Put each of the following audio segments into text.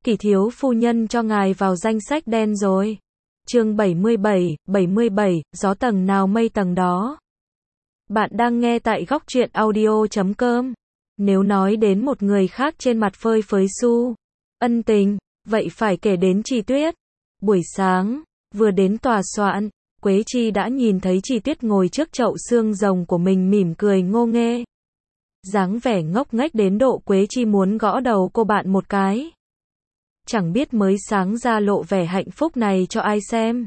Kỷ thiếu phu nhân cho ngài vào danh sách đen rồi. Chương 77, gió tầng nào mây tầng đó. Bạn đang nghe tại góc truyện audio.com. Nếu nói đến một người khác trên mặt phơi phới su ân tình, vậy phải kể đến Chi Tuyết. Buổi sáng, vừa đến tòa soạn, Quế Chi đã nhìn thấy Chi Tuyết ngồi trước chậu xương rồng của mình mỉm cười ngô nghê. Dáng vẻ ngốc nghếch đến độ Quế Chi muốn gõ đầu cô bạn một cái. Chẳng biết mới sáng ra lộ vẻ hạnh phúc này cho ai xem.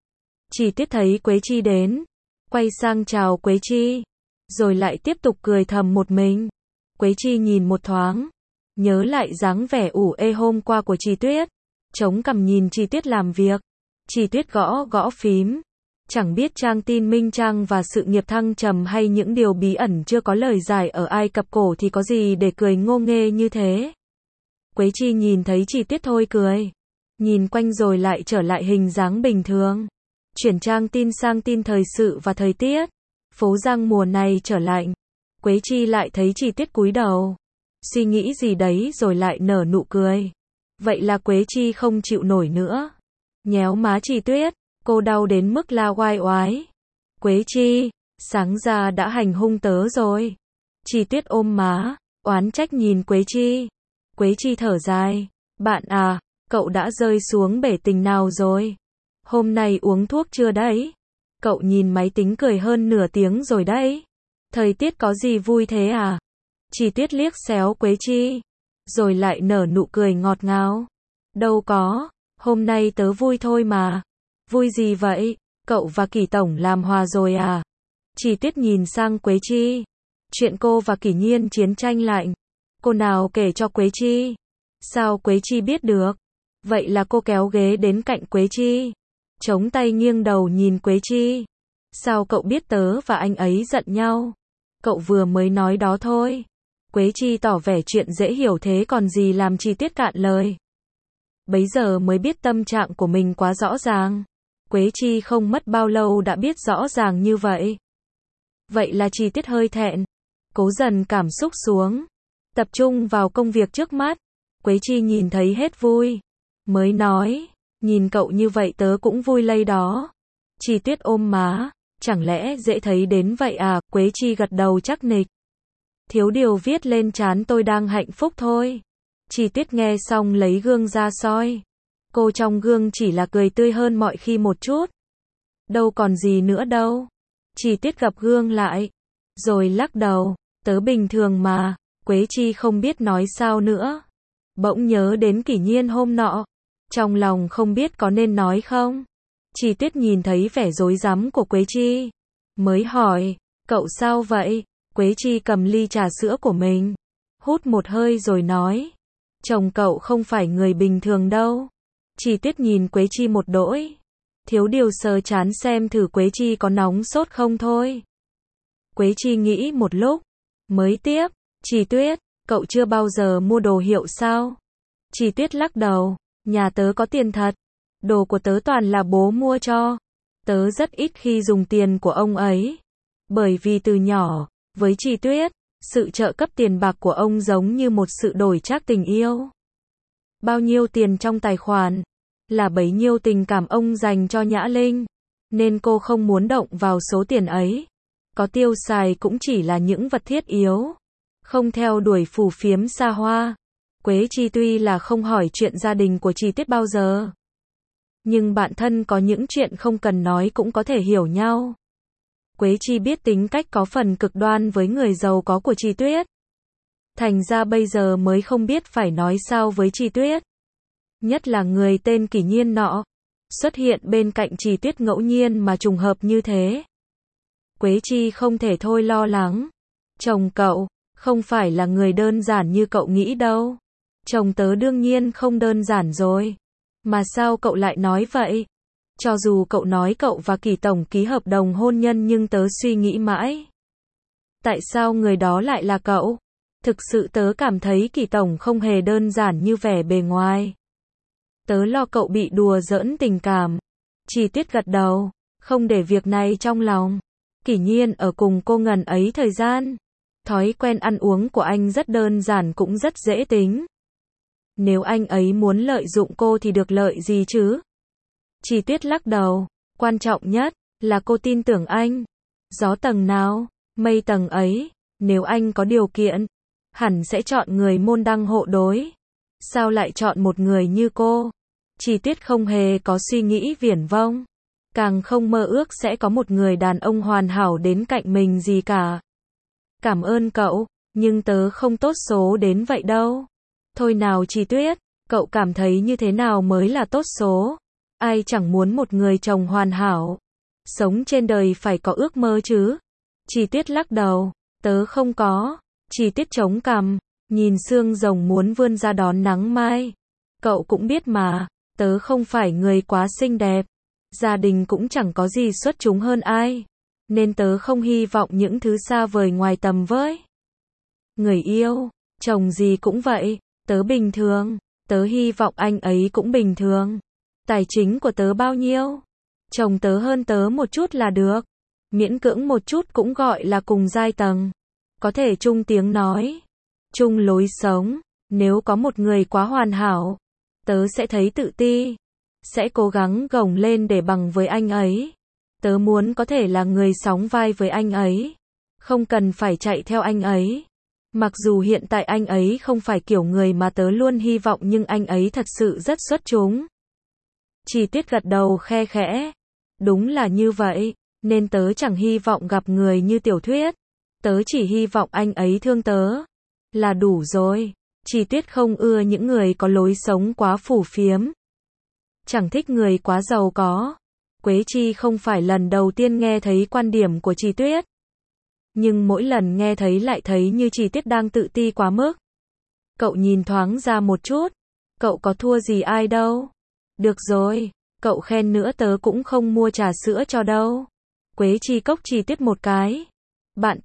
Chi Tuyết thấy Quế Chi đến, quay sang chào Quế Chi, rồi lại tiếp tục cười thầm một mình. Quế Chi nhìn một thoáng, nhớ lại dáng vẻ ủ ê hôm qua của Chi Tuyết, chống cằm nhìn Chi Tuyết làm việc. Chi Tuyết gõ gõ phím, chẳng biết trang tin minh trang và sự nghiệp thăng trầm hay những điều bí ẩn chưa có lời giải ở Ai Cập cổ thì có gì để cười ngô nghê như thế. Quế Chi nhìn thấy Chi Tuyết thôi cười, nhìn quanh rồi lại trở lại hình dáng bình thường. Chuyển trang tin sang tin thời sự và thời tiết. Phố Giang mùa này trở lạnh. Quế Chi lại thấy Chi Tuyết cúi đầu, suy nghĩ gì đấy rồi lại nở nụ cười. Vậy là Quế Chi không chịu nổi nữa, nhéo má Chi Tuyết, cô đau đến mức la oai oái. Quế Chi, sáng ra đã hành hung tớ rồi. Chi Tuyết ôm má, oán trách nhìn Quế Chi. Quế Chi thở dài, bạn à, cậu đã rơi xuống bể tình nào rồi? Hôm nay uống thuốc chưa đấy? Cậu nhìn máy tính cười hơn nửa tiếng rồi đấy. Thời tiết có gì vui thế à? Chi Tuyết liếc xéo Quế Chi, rồi lại nở nụ cười ngọt ngào. Đâu có, hôm nay tớ vui thôi mà. Vui gì vậy? Cậu và Kỷ tổng làm hòa rồi à? Chi Tuyết nhìn sang Quế Chi. Chuyện cô và Kỷ Nhiên chiến tranh lạnh, cô nào kể cho Quế Chi? Sao Quế Chi biết được? Vậy là cô kéo ghế đến cạnh Quế Chi, chống tay nghiêng đầu nhìn Quế Chi. Sao cậu biết tớ và anh ấy giận nhau? Cậu vừa mới nói đó thôi. Quế Chi tỏ vẻ chuyện dễ hiểu thế còn gì làm Chi Tuyết cạn lời. Bấy giờ mới biết tâm trạng của mình quá rõ ràng. Quế Chi không mất bao lâu đã biết rõ ràng như vậy. Vậy là Chi Tuyết hơi thẹn, cố dần cảm xúc xuống, tập trung vào công việc trước mắt. Quế Chi nhìn thấy hết vui, mới nói, nhìn cậu như vậy tớ cũng vui lây đó. Chi Tuyết ôm má, chẳng lẽ dễ thấy đến vậy à? Quế Chi gật đầu chắc nịch. Thiếu điều viết lên trán tôi đang hạnh phúc thôi. Chi Tuyết nghe xong lấy gương ra soi. Cô trong gương chỉ là cười tươi hơn mọi khi một chút. Đâu còn gì nữa đâu. Chi Tuyết gặp gương lại, rồi lắc đầu, tớ bình thường mà. Quế Chi không biết nói sao nữa. Bỗng nhớ đến Kỷ Nhiên hôm nọ, trong lòng không biết có nên nói không. Chi Tuyết nhìn thấy vẻ rối rắm của Quế Chi, mới hỏi, cậu sao vậy? Quế Chi cầm ly trà sữa của mình, hút một hơi rồi nói, chồng cậu không phải người bình thường đâu. Chi Tuyết nhìn Quế Chi một đỗi, thiếu điều sờ trán xem thử Quế Chi có nóng sốt không thôi. Quế Chi nghĩ một lúc, mới tiếp, Chi Tuyết, cậu chưa bao giờ mua đồ hiệu sao? Chi Tuyết lắc đầu, nhà tớ có tiền thật, đồ của tớ toàn là bố mua cho. Tớ rất ít khi dùng tiền của ông ấy, bởi vì từ nhỏ, với Chi Tuyết, sự trợ cấp tiền bạc của ông giống như một sự đổi trác tình yêu. Bao nhiêu tiền trong tài khoản, là bấy nhiêu tình cảm ông dành cho Nhã Linh, nên cô không muốn động vào số tiền ấy. Có tiêu xài cũng chỉ là những vật thiết yếu, không theo đuổi phù phiếm xa hoa. Quế Chi tuy là không hỏi chuyện gia đình của Chi Tuyết bao giờ, nhưng bạn thân có những chuyện không cần nói cũng có thể hiểu nhau. Quế Chi biết tính cách có phần cực đoan với người giàu có của Chi Tuyết, thành ra bây giờ mới không biết phải nói sao với Chi Tuyết. Nhất là người tên Kỷ Nhiên nọ, xuất hiện bên cạnh Chi Tuyết ngẫu nhiên mà trùng hợp như thế. Quế Chi không thể thôi lo lắng. Chồng cậu, không phải là người đơn giản như cậu nghĩ đâu. Chồng tớ đương nhiên không đơn giản rồi. Mà sao cậu lại nói vậy? Cho dù cậu nói cậu và Kỷ tổng ký hợp đồng hôn nhân nhưng tớ suy nghĩ mãi. Tại sao người đó lại là cậu? Thực sự tớ cảm thấy Kỷ tổng không hề đơn giản như vẻ bề ngoài. Tớ lo cậu bị đùa giỡn tình cảm. Chi Tuyết gật đầu, không để việc này trong lòng. Kỷ Nhiên ở cùng cô ngần ấy thời gian. Thói quen ăn uống của anh rất đơn giản cũng rất dễ tính. Nếu anh ấy muốn lợi dụng cô thì được lợi gì chứ? Chi Tiết lắc đầu, quan trọng nhất là cô tin tưởng anh. Gió tầng nào, mây tầng ấy, nếu anh có điều kiện, hẳn sẽ chọn người môn đăng hộ đối. Sao lại chọn một người như cô? Chi Tiết không hề có suy nghĩ viển vông, càng không mơ ước sẽ có một người đàn ông hoàn hảo đến cạnh mình gì cả. Cảm ơn cậu, nhưng tớ không tốt số đến vậy đâu. Thôi nào Chi Tuyết, cậu cảm thấy như thế nào mới là tốt số? Ai chẳng muốn một người chồng hoàn hảo. Sống trên đời phải có ước mơ chứ. Chi Tiết lắc đầu, tớ không có. Chi Tiết chống cằm, nhìn xương rồng muốn vươn ra đón nắng mai. Cậu cũng biết mà, tớ không phải người quá xinh đẹp. Gia đình cũng chẳng có gì xuất chúng hơn ai. Nên tớ không hy vọng những thứ xa vời ngoài tầm với. Người yêu, chồng gì cũng vậy, tớ bình thường. Tớ hy vọng anh ấy cũng bình thường. Tài chính của tớ bao nhiêu? Chồng tớ hơn tớ một chút là được. Miễn cưỡng một chút cũng gọi là cùng giai tầng. Có thể chung tiếng nói, chung lối sống. Nếu có một người quá hoàn hảo, tớ sẽ thấy tự ti. Sẽ cố gắng gồng lên để bằng với anh ấy. Tớ muốn có thể là người sóng vai với anh ấy. Không cần phải chạy theo anh ấy. Mặc dù hiện tại anh ấy không phải kiểu người mà tớ luôn hy vọng nhưng anh ấy thật sự rất xuất chúng. Chi Tiết gật đầu khe khẽ. Đúng là như vậy, nên tớ chẳng hy vọng gặp người như tiểu thuyết. Tớ chỉ hy vọng anh ấy thương tớ. Là đủ rồi. Chi Tiết không ưa những người có lối sống quá phù phiếm. Chẳng thích người quá giàu có. Quế Chi không phải lần đầu tiên nghe thấy quan điểm của Chi Tuyết. Nhưng mỗi lần nghe thấy lại thấy như Chi Tiết đang tự ti quá mức. Cậu nhìn thoáng ra một chút. Cậu có thua gì ai đâu. Được rồi, cậu khen nữa tớ cũng không mua trà sữa cho đâu. Quế Chi cốc Chi Tiết một cái. Bạn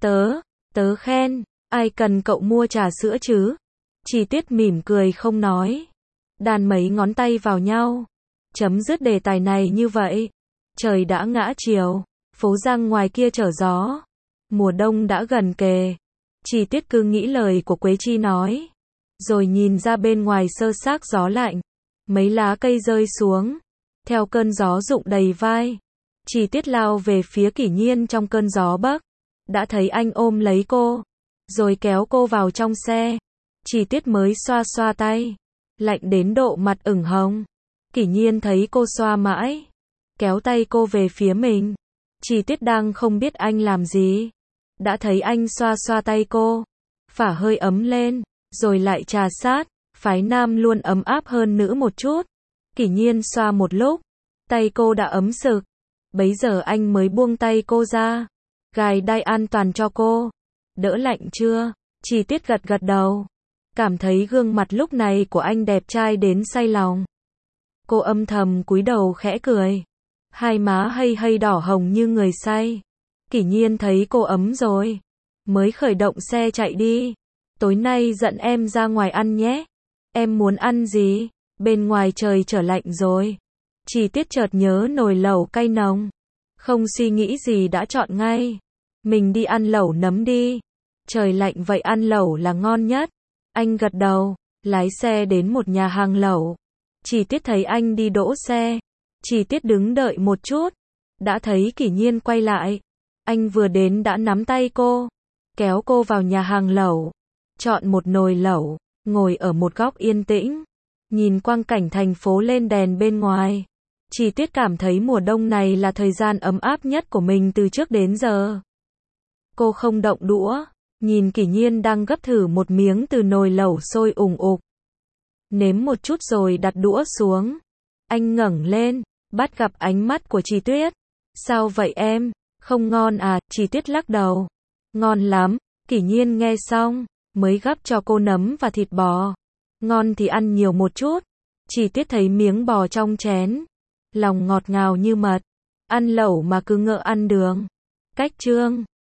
tớ khen, ai cần cậu mua trà sữa chứ? Chi Tiết mỉm cười không nói. Đan mấy ngón tay vào nhau. Chấm dứt đề tài này như vậy. Trời đã ngã chiều, phố Giang ngoài kia trở gió. Mùa đông đã gần kề. Chi Tiết cứ nghĩ lời của Quế Chi nói. Rồi nhìn ra bên ngoài sơ xác gió lạnh. Mấy lá cây rơi xuống. Theo cơn gió rụng đầy vai. Chi Tiết lao về phía Kỷ Nhiên trong cơn gió bấc. Đã thấy anh ôm lấy cô. Rồi kéo cô vào trong xe. Chi Tiết mới xoa xoa tay. Lạnh đến độ mặt ửng hồng. Kỷ Nhiên thấy cô xoa mãi. Kéo tay cô về phía mình. Chi Tiết đang không biết anh làm gì. Đã thấy anh xoa xoa tay cô. Phả hơi ấm lên. Rồi lại trà sát. Phái nam luôn ấm áp hơn nữ một chút. Kỷ Nhiên xoa một lúc. Tay cô đã ấm sực. Bấy giờ anh mới buông tay cô ra. Gài đai an toàn cho cô. Đỡ lạnh chưa? Chi Tiết gật gật đầu. Cảm thấy gương mặt lúc này của anh đẹp trai đến say lòng. Cô âm thầm cúi đầu khẽ cười. Hai má hay hay đỏ hồng như người say. Kỷ Nhiên thấy cô ấm rồi. Mới khởi động xe chạy đi. Tối nay dẫn em ra ngoài ăn nhé. Em muốn ăn gì? Bên ngoài trời trở lạnh rồi. Chi Tiết chợt nhớ nồi lẩu cay nồng. Không suy nghĩ gì đã chọn ngay. Mình đi ăn lẩu nấm đi. Trời lạnh vậy ăn lẩu là ngon nhất. Anh gật đầu, lái xe đến một nhà hàng lẩu. Chi Tiết thấy anh đi đỗ xe. Chi Tiết đứng đợi một chút. Đã thấy Kỷ Nhiên quay lại. Anh vừa đến đã nắm tay cô. Kéo cô vào nhà hàng lẩu. Chọn một nồi lẩu. Ngồi ở một góc yên tĩnh. Nhìn quang cảnh thành phố lên đèn bên ngoài. Chi Tiết cảm thấy mùa đông này là thời gian ấm áp nhất của mình từ trước đến giờ. Cô không động đũa. Nhìn Kỷ Nhiên đang gấp thử một miếng từ nồi lẩu sôi ủng ục. Nếm một chút rồi đặt đũa xuống. Anh ngẩng lên, bắt gặp ánh mắt của Chi Tuyết. Sao vậy em? Không ngon à? Chi Tuyết lắc đầu. Ngon lắm. Kỷ Nhiên nghe xong, mới gắp cho cô nấm và thịt bò. Ngon thì ăn nhiều một chút. Chi Tuyết thấy miếng bò trong chén. Lòng ngọt ngào như mật. Ăn lẩu mà cứ ngỡ ăn đường. Cách chương